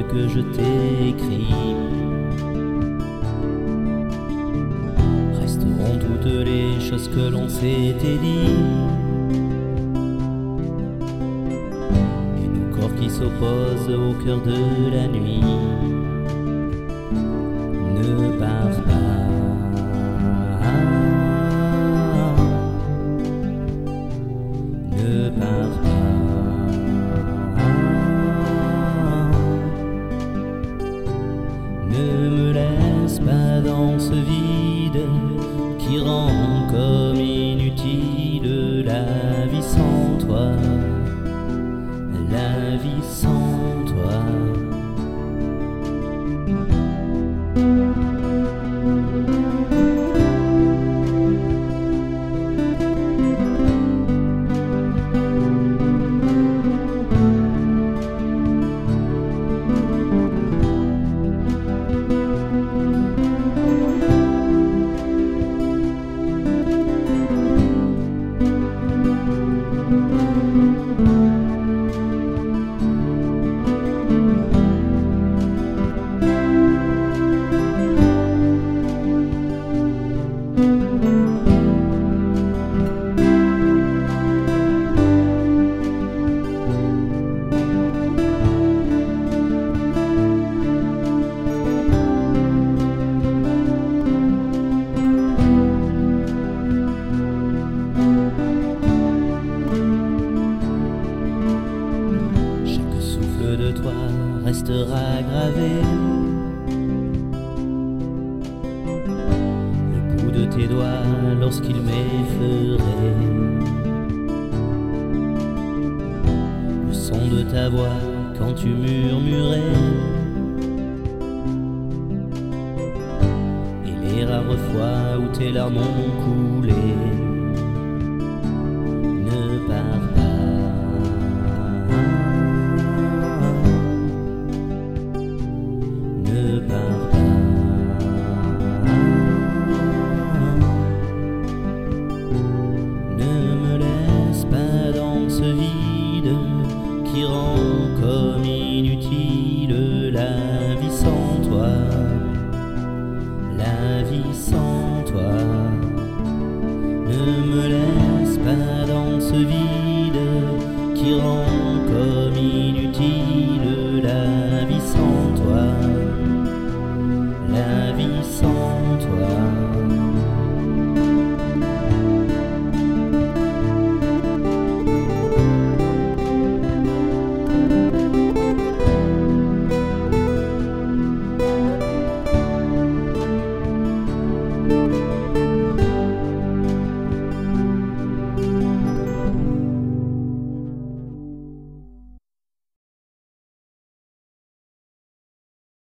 que je t'ai écrit. Resteront toutes les choses que l'on s'était dit, et nos corps qui s'opposent au cœur de la nuit. Ne pars pas, ne pars pas, ne me laisse pas dans ce vide qui rend comme inutile la vie sans toi, la vie sans toi. De toi restera gravé, le bout de tes doigts lorsqu'il m'effleurait, le son de ta voix quand tu murmurais, et les rares fois où tes larmes ont coulé. Ne pars pas, ne pars pas, ne me laisse pas dans ce vide qui rend comme inutile la vie sans toi, la vie sans toi. Ne me laisse pas dans ce vide qui rend